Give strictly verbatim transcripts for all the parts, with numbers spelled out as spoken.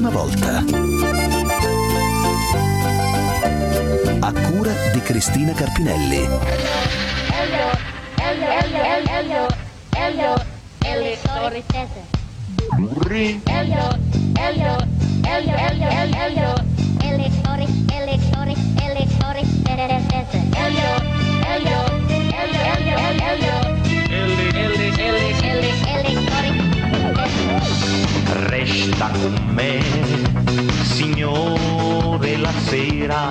prima volta. A cura di Cristina Carpinelli. Elio, Elio, Elio, Elio, Elio, e le storie tese. Elio, Elio, Elio, Elio, Elio, e le storie, e le storie, e le storie tese. Elio, Elio, Elio, Elio, Elio, e le, e le, e le, e le storie. Resta con me, signore, la sera.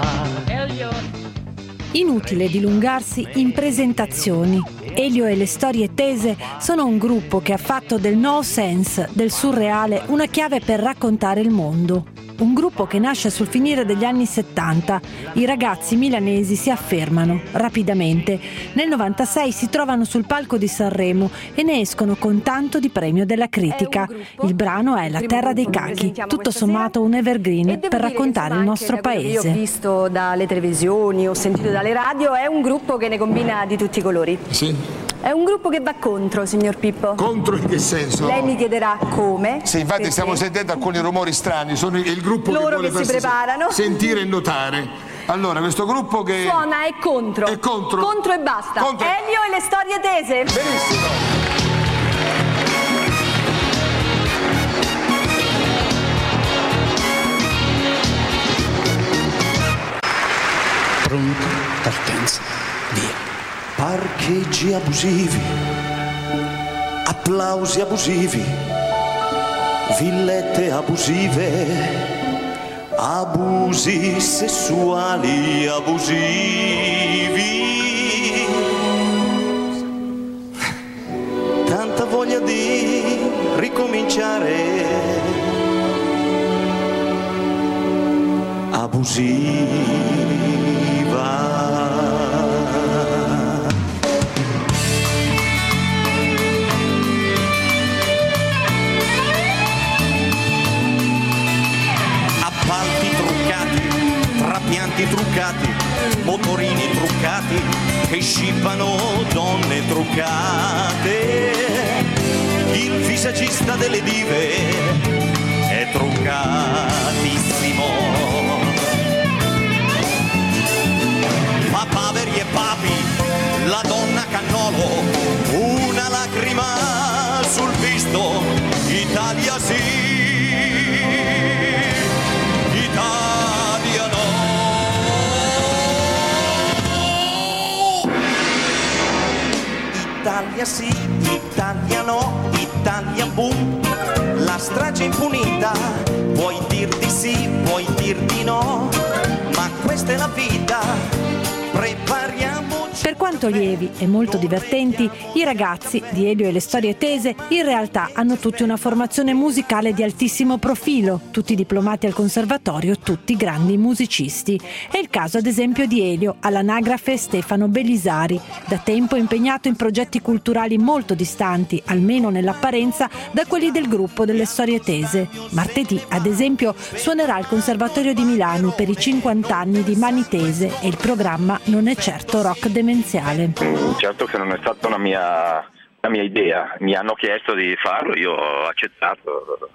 Inutile dilungarsi in presentazioni. Elio e le storie tese sono un gruppo che ha fatto del no sense, del surreale, una chiave per raccontare il mondo. Un gruppo che nasce sul finire degli anni settanta. I ragazzi milanesi si affermano rapidamente. Nel novantasei si trovano sul palco di Sanremo e ne escono con tanto di premio della critica. Il brano è La terra dei cachi, tutto sommato un evergreen per raccontare il nostro paese. Io ho visto dalle televisioni, ho sentito dalle radio, è un gruppo che ne combina di tutti i colori. Sì. È un gruppo che va contro, signor Pippo. Contro in che senso? Lei mi chiederà come. Sì, infatti perché? Stiamo sentendo alcuni rumori strani, sono il gruppo Loro che vuole che si preparano. Sentire e notare. Allora, questo gruppo che suona è contro. È contro. Contro e basta. Contro. Elio e le storie tese. Benissimo. Pronto, partenza, via. Parcheggi abusivi, applausi abusivi, villette abusive, abusi sessuali abusivi. Tanta voglia di ricominciare, abusiva. Trapianti truccati, motorini truccati, che scippano donne truccate. Il visagista delle dive è truccatissimo. Papaveri e papi, la donna cannolo, una lacrima sul visto, Italia sì. Italia sì, Italia no, Italia boom, la strage impunita, puoi dir di sì, puoi dir di no, ma questa è la vita, prepariamoci. Per quanto lievi e molto divertenti, i ragazzi di Elio e le storie tese in realtà hanno tutti una formazione musicale di altissimo profilo, tutti diplomati al conservatorio, tutti grandi musicisti. È il caso ad esempio di Elio, all'anagrafe Stefano Belisari, da tempo impegnato in progetti culturali molto distanti, almeno nell'apparenza, da quelli del gruppo delle storie tese. Martedì, ad esempio, suonerà al Conservatorio di Milano per i cinquanta anni di Mani Tese e il programma non è certo rock demenziale. Certo che non è stata una mia, una mia idea, mi hanno chiesto di farlo, io ho accettato,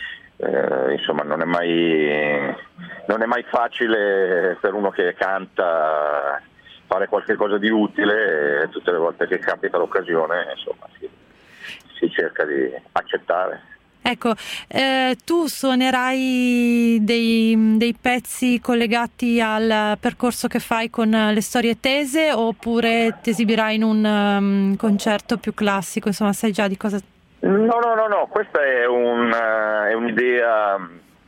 eh, insomma non è mai non è mai facile per uno che canta fare qualche cosa di utile, e tutte le volte che capita l'occasione insomma si, si cerca di accettare. Ecco, eh, tu suonerai dei, dei pezzi collegati al percorso che fai con le storie tese, oppure ti esibirai in un um, concerto più classico, insomma sai già di cosa? No, no, no, no, questa è, un, uh, è un'idea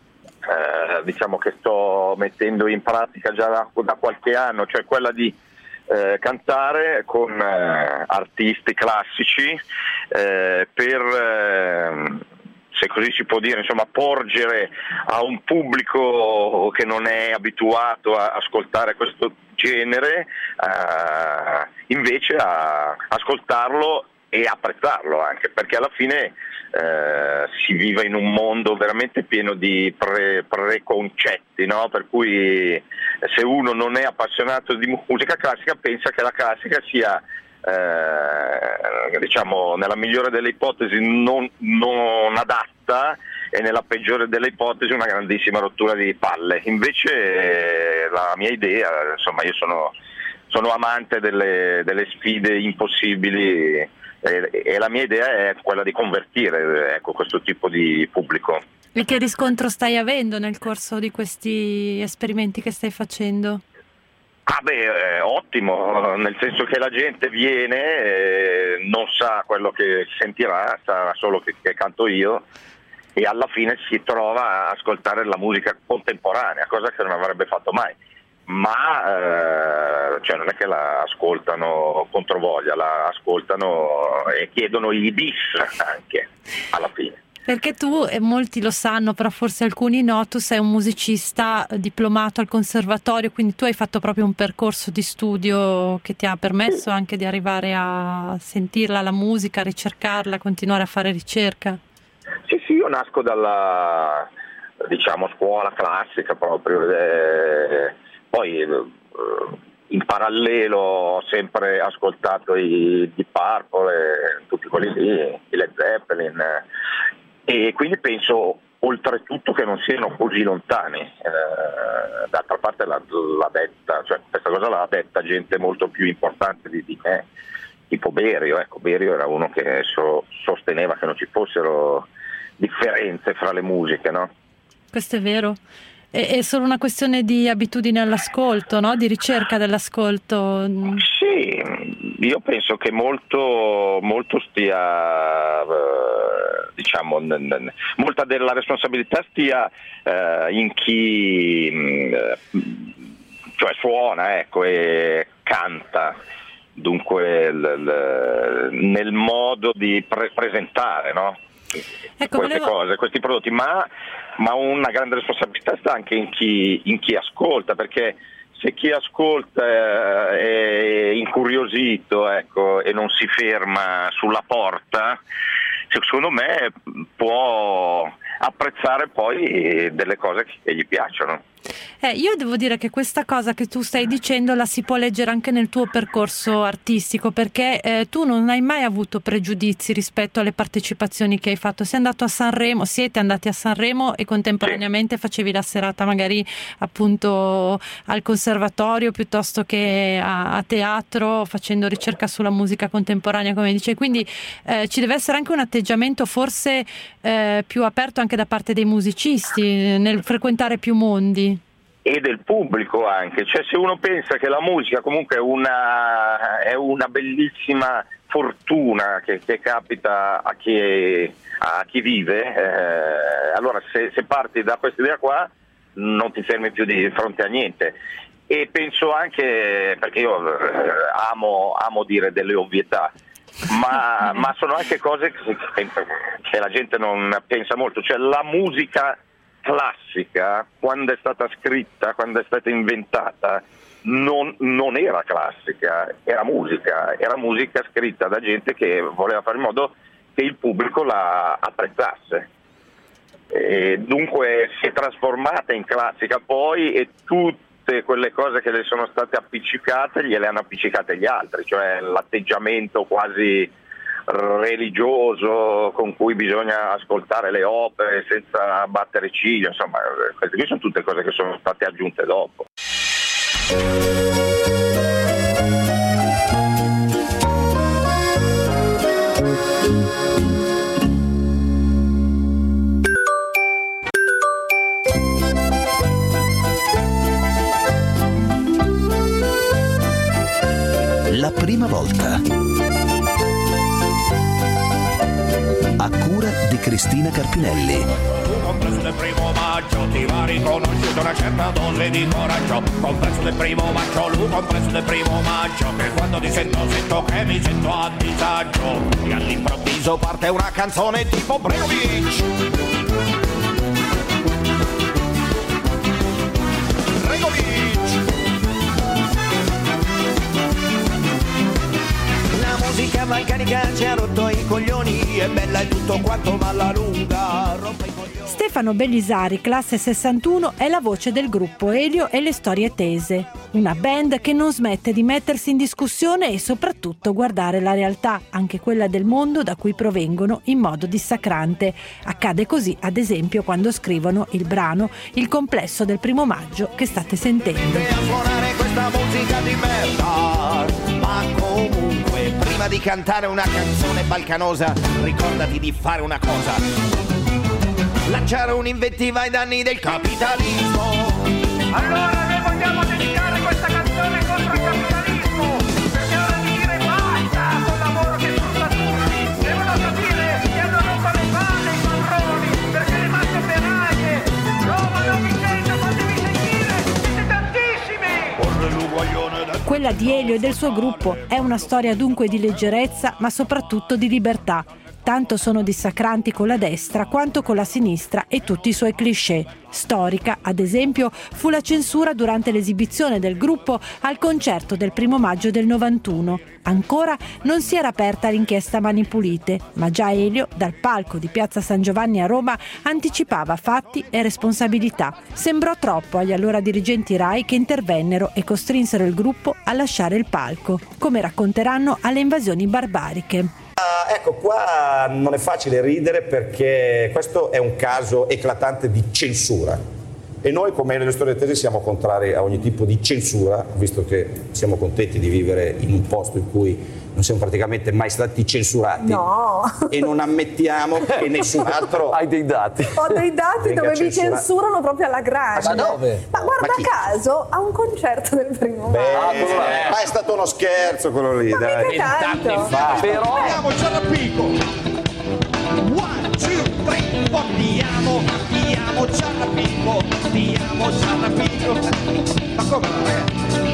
uh, diciamo che sto mettendo in pratica già da, da qualche anno, cioè quella di uh, cantare con uh, artisti classici uh, per... Uh, se così si può dire, insomma, porgere a un pubblico che non è abituato a ascoltare questo genere, eh, invece a ascoltarlo e apprezzarlo anche, perché alla fine eh, si vive in un mondo veramente pieno di pre- preconcetti, no? Per cui se uno non è appassionato di musica classica pensa che la classica sia Eh, diciamo nella migliore delle ipotesi non, non adatta e nella peggiore delle ipotesi una grandissima rottura di palle. Invece eh, la mia idea, insomma, io sono, sono amante delle, delle sfide impossibili e, e la mia idea è quella di convertire, ecco, questo tipo di pubblico. E che riscontro stai avendo nel corso di questi esperimenti che stai facendo? Ah beh, eh, ottimo, nel senso che la gente viene, eh, non sa quello che sentirà, sa solo che, che canto io, e alla fine si trova a ascoltare la musica contemporanea, cosa che non avrebbe fatto mai. Ma eh, cioè non è che la ascoltano controvoglia, la ascoltano e chiedono i bis anche alla fine. Perché tu, e molti lo sanno, però forse alcuni no, tu sei un musicista diplomato al conservatorio, quindi tu hai fatto proprio un percorso di studio che ti ha permesso anche di arrivare a sentirla la musica, a ricercarla, a continuare a fare ricerca. Sì, sì, io nasco dalla, diciamo, scuola classica proprio, eh, poi eh, in parallelo ho sempre ascoltato i Deep Purple, eh, tutti quelli lì, i Led Zeppelin, eh, e quindi penso oltretutto che non siano così lontani. Eh, d'altra parte l'ha, l'ha detta, cioè questa cosa l'ha detta gente molto più importante di, di me, tipo Berio. Ecco, Berio era uno che so, sosteneva che non ci fossero differenze fra le musiche, no? Questo è vero. È, è solo una questione di abitudine all'ascolto, no? Di ricerca dell'ascolto. Sì, io penso che molto, molto stia, eh, diciamo, n- n- molta della responsabilità stia eh, in chi eh, cioè suona, ecco, e canta. Dunque l- l- nel modo di pre- presentare, no? Ecco, queste volevo... cose, questi prodotti, ma, ma una grande responsabilità sta anche in chi, in chi ascolta, perché se chi ascolta è incuriosito, ecco, e non si ferma sulla porta, secondo me può apprezzare poi delle cose che gli piacciono. Eh, io devo dire che questa cosa che tu stai dicendo la si può leggere anche nel tuo percorso artistico, perché eh, tu non hai mai avuto pregiudizi rispetto alle partecipazioni che hai fatto. Sei andato a Sanremo, siete andati a Sanremo e contemporaneamente sì. facevi la serata magari appunto al conservatorio piuttosto che a, a teatro, facendo ricerca sulla musica contemporanea, come dice. Quindi eh, ci deve essere anche un atteggiamento forse eh, più aperto anche da parte dei musicisti nel frequentare più mondi. E del pubblico anche, cioè se uno pensa che la musica comunque è una, è una bellissima fortuna che, che capita a chi, a chi vive, eh, allora se, se parti da questa idea qua non ti fermi più di fronte a niente. E penso anche, perché io eh, amo, amo dire delle ovvietà, ma, ma sono anche cose che, che la gente non pensa molto, cioè la musica classica, quando è stata scritta, quando è stata inventata, non, non era classica, era musica, era musica scritta da gente che voleva fare in modo che il pubblico la apprezzasse. E dunque si è trasformata in classica poi, e tutte quelle cose che le sono state appiccicate gliele hanno appiccicate gli altri, cioè l'atteggiamento quasi religioso con cui bisogna ascoltare le opere senza battere ciglio, insomma queste qui sono tutte cose che sono state aggiunte dopo. La prima volta. A cura di Cristina Carpinelli. Compreso del primo maggio ti va riconosciuta una certa dose di coraggio. Compreso del primo maggio, lui compreso del primo maggio, che quando ti sento sento che mi sento a disagio. E all'improvviso parte una canzone tipo Bregovic. Bregovic. Musica balcanica ci ha rotto i coglioni, è bella e tutto quanto, ma alla lunga rompe i coglioni. Stefano Bellisari, classe sessantuno, è la voce del gruppo Elio e le Storie Tese, una band che non smette di mettersi in discussione e soprattutto guardare la realtà, anche quella del mondo da cui provengono, in modo dissacrante. Accade così, ad esempio, quando scrivono il brano Il complesso del primo maggio che state sentendo. A suonare questa musica di merda, ma comunque prima di cantare una canzone balcanosa ricordati di fare una cosa: lanciare un'invettiva ai danni del capitalismo. Allora noi vogliamo dedicare questa canzone contro il capitalismo, perché è ora di dire basta col lavoro che sfrutta tutti. Devono capire che hanno rotto le palle i padroni, perché le masse operaie trovano Vincenzo, fatemi sentire, siete tantissimi. Quella di Elio e del suo gruppo è una storia dunque di leggerezza, ma soprattutto di libertà. Tanto sono dissacranti con la destra quanto con la sinistra e tutti i suoi cliché. Storica, ad esempio, fu la censura durante l'esibizione del gruppo al concerto del primo maggio del novantuno. Ancora non si era aperta l'inchiesta Mani Pulite, ma già Elio, dal palco di Piazza San Giovanni a Roma, anticipava fatti e responsabilità. Sembrò troppo agli allora dirigenti Rai, che intervennero e costrinsero il gruppo a lasciare il palco, come racconteranno alle invasioni barbariche. Uh, ecco, qua non è facile ridere perché questo è un caso eclatante di censura e noi come Elio e le Storie Tese siamo contrari a ogni tipo di censura, visto che siamo contenti di vivere in un posto in cui non siamo praticamente mai stati censurati. No. E non ammettiamo che nessun altro... Hai dei dati? Ho dei dati dove mi censura... censurano proprio alla grande. Ma dove? Ma guarda Ma chi? caso a un concerto del primo Beh, maggio. ma è stato uno scherzo quello lì, Ma dai. mica tanto. Fa. Però Andiamoci alla picco. One, two, three, four. Diamo, diamoci alla picco. Diamoci alla picco. Ma come no, ragazzi?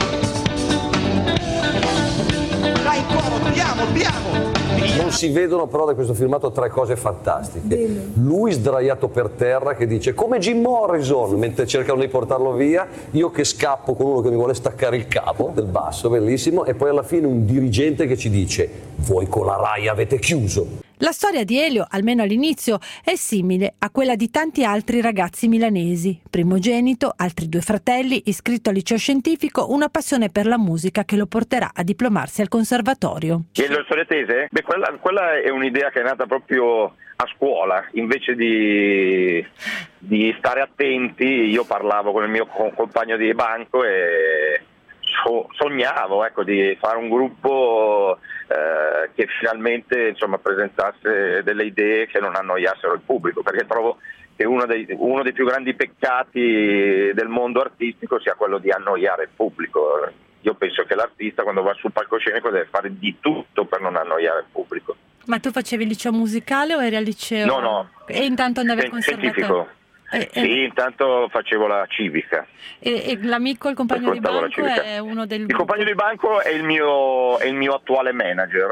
Dai, coro, diamo, diamo. non si vedono però da questo filmato tre cose fantastiche. Lui sdraiato per terra che dice come Jim Morrison mentre cercano di portarlo via, io che scappo con uno che mi vuole staccare il capo del basso, bellissimo, e poi alla fine un dirigente che ci dice voi con la Rai avete chiuso. La storia di Elio, almeno all'inizio, è simile a quella di tanti altri ragazzi milanesi. Primogenito, altri due fratelli, iscritto al liceo scientifico, una passione per la musica che lo porterà a diplomarsi al conservatorio. E le storie tese? Beh, quella, quella è un'idea che è nata proprio a scuola. Invece di, di stare attenti, io parlavo con il mio compagno di banco e so, sognavo ecco, di fare un gruppo Eh, che finalmente insomma, presentasse delle idee che non annoiassero il pubblico, perché trovo che uno dei, uno dei più grandi peccati del mondo artistico sia quello di annoiare il pubblico. Io penso che l'artista quando va sul palcoscenico deve fare di tutto per non annoiare il pubblico. Ma tu facevi il liceo musicale o eri al liceo? No, no. E intanto andavi al conservatorio? Scientifico. Eh, eh. Sì, intanto facevo la civica. E, e l'amico, il compagno di banco è uno del... Il compagno di banco è il mio, è il mio attuale manager.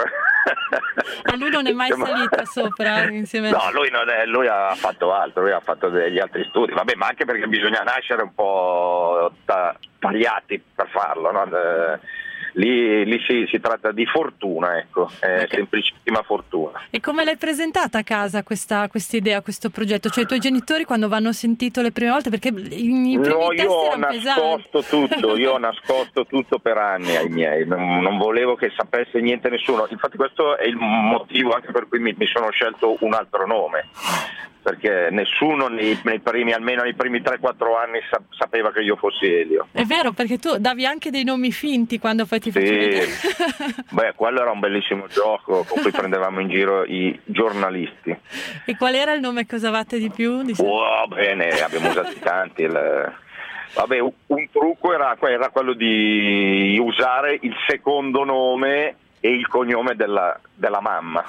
Ma lui non è mai salito sopra insieme a... No, lui, non è, lui ha fatto altro, lui ha fatto degli altri studi, vabbè, ma anche perché bisogna nascere un po' ta- tagliati per farlo, no? Eh, Lì, lì si, si tratta di fortuna, ecco, è okay. Semplicissima fortuna. E come l'hai presentata a casa questa idea, questo progetto? Cioè i tuoi genitori quando vanno sentito le prime volte, perché i, i primi no, testi io ho erano nascosto pesanti. tutto, io ho nascosto tutto per anni ai miei, non, non volevo che sapesse niente nessuno, infatti questo è il motivo anche per cui mi, mi sono scelto un altro nome. Perché nessuno nei, nei primi, almeno nei primi tre quattro anni sa, sapeva che io fossi Elio. È vero, perché tu davi anche dei nomi finti quando poi ti facevi... Sì. Beh, quello era un bellissimo gioco con cui prendevamo in giro i giornalisti. E qual era il nome che usavate di più? Di oh, bene, abbiamo usati tanti. Il... Vabbè, un trucco era, era quello di usare il secondo nome e il cognome della, della mamma.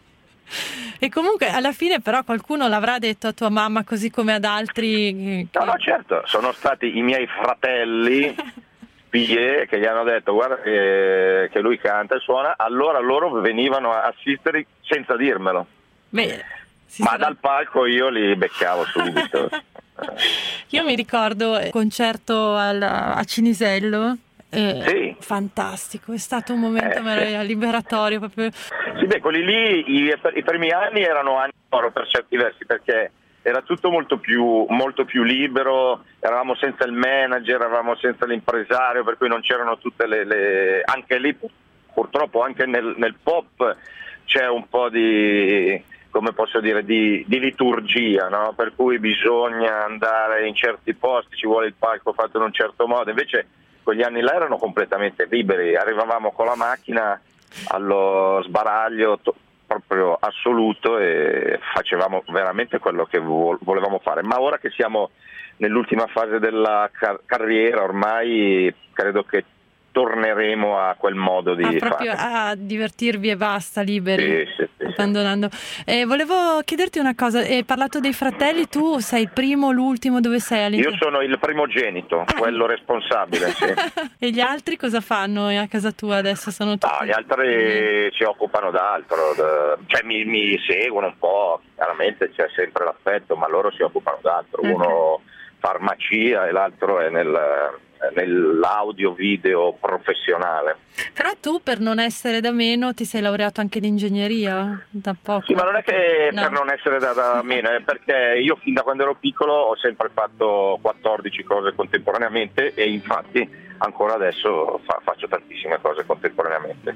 E comunque alla fine però qualcuno l'avrà detto a tua mamma così come ad altri che... No, no, certo, sono stati i miei fratelli Pie che gli hanno detto guarda che, che lui canta e suona, allora loro venivano a assistere senza dirmelo. Beh, ma sarà... dal palco io li beccavo subito. Io mi ricordo il concerto al, a Cinisello. Eh, sì. Fantastico, è stato un momento eh, liberatorio proprio. Sì, beh, quelli lì i, i primi anni erano anni d'oro per certi versi, perché era tutto molto più, molto più libero, eravamo senza il manager, eravamo senza l'impresario, per cui non c'erano tutte le... le... anche lì purtroppo anche nel, nel pop c'è un po' di, come posso dire, di, di liturgia, no? Per cui bisogna andare in certi posti, ci vuole il palco fatto in un certo modo, invece quegli anni là erano completamente liberi, arrivavamo con la macchina allo sbaraglio to- proprio assoluto e facevamo veramente quello che vo- volevamo fare, ma ora che siamo nell'ultima fase della car- carriera ormai credo che torneremo a quel modo di ah, proprio fare. A divertirvi e basta, liberi, sì, sì, sì, abbandonando. Eh, volevo chiederti una cosa, hai parlato dei fratelli, tu sei il primo, l'ultimo, dove sei all'interno? Io sono il primogenito, ah. quello responsabile, sì. E gli altri cosa fanno a casa tua adesso? Sono tutti... No, gli altri si occupano d'altro, cioè mi, mi seguono un po', chiaramente c'è sempre l'affetto, ma loro si occupano d'altro, okay. Uno farmacia e l'altro è nel... nell'audio video professionale. Però tu, per non essere da meno, ti sei laureato anche in ingegneria da poco. Sì, ma non è che no. per non essere da, da meno, è perché io fin da quando ero piccolo ho sempre fatto quattordici cose contemporaneamente e infatti ancora adesso fa, faccio tantissime cose contemporaneamente.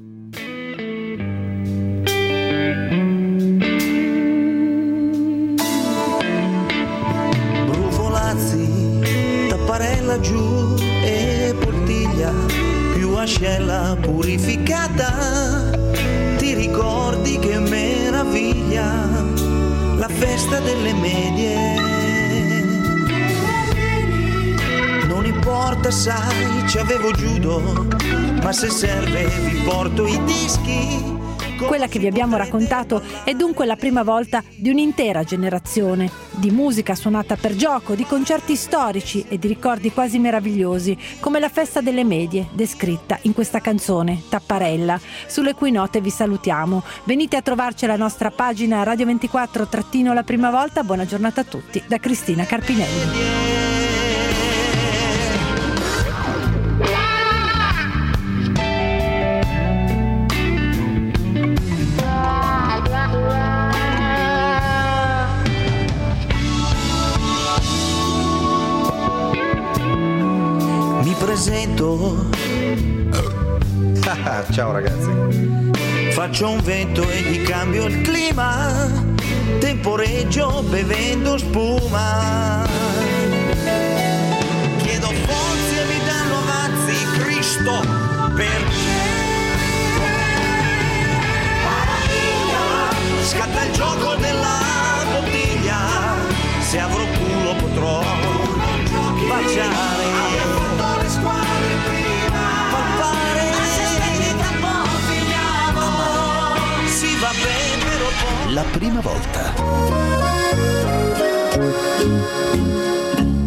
Brufolazzi, Tapparella giù e Portiglia, più ascella purificata, ti ricordi che meraviglia, la festa delle medie. Non importa sai, ci avevo judo, ma se serve vi porto i dischi. Quella che vi abbiamo raccontato è dunque la prima volta di un'intera generazione, di musica suonata per gioco, di concerti storici e di ricordi quasi meravigliosi, come la festa delle medie, descritta in questa canzone, Tapparella, sulle cui note vi salutiamo. Venite a trovarci alla nostra pagina Radio ventiquattro trattino la prima volta. Buona giornata a tutti da Cristina Carpinelli. Presento. Ciao ragazzi. Faccio un vento e gli cambio il clima, temporeggio bevendo spuma. Chiedo forze e mi danno avanzi, Cristo, perché scatta il gioco della bottiglia, se avrò culo potrò baciare. Squadre prima, papare, assistenti tra poco finiamo, si va bene però poi. La prima volta.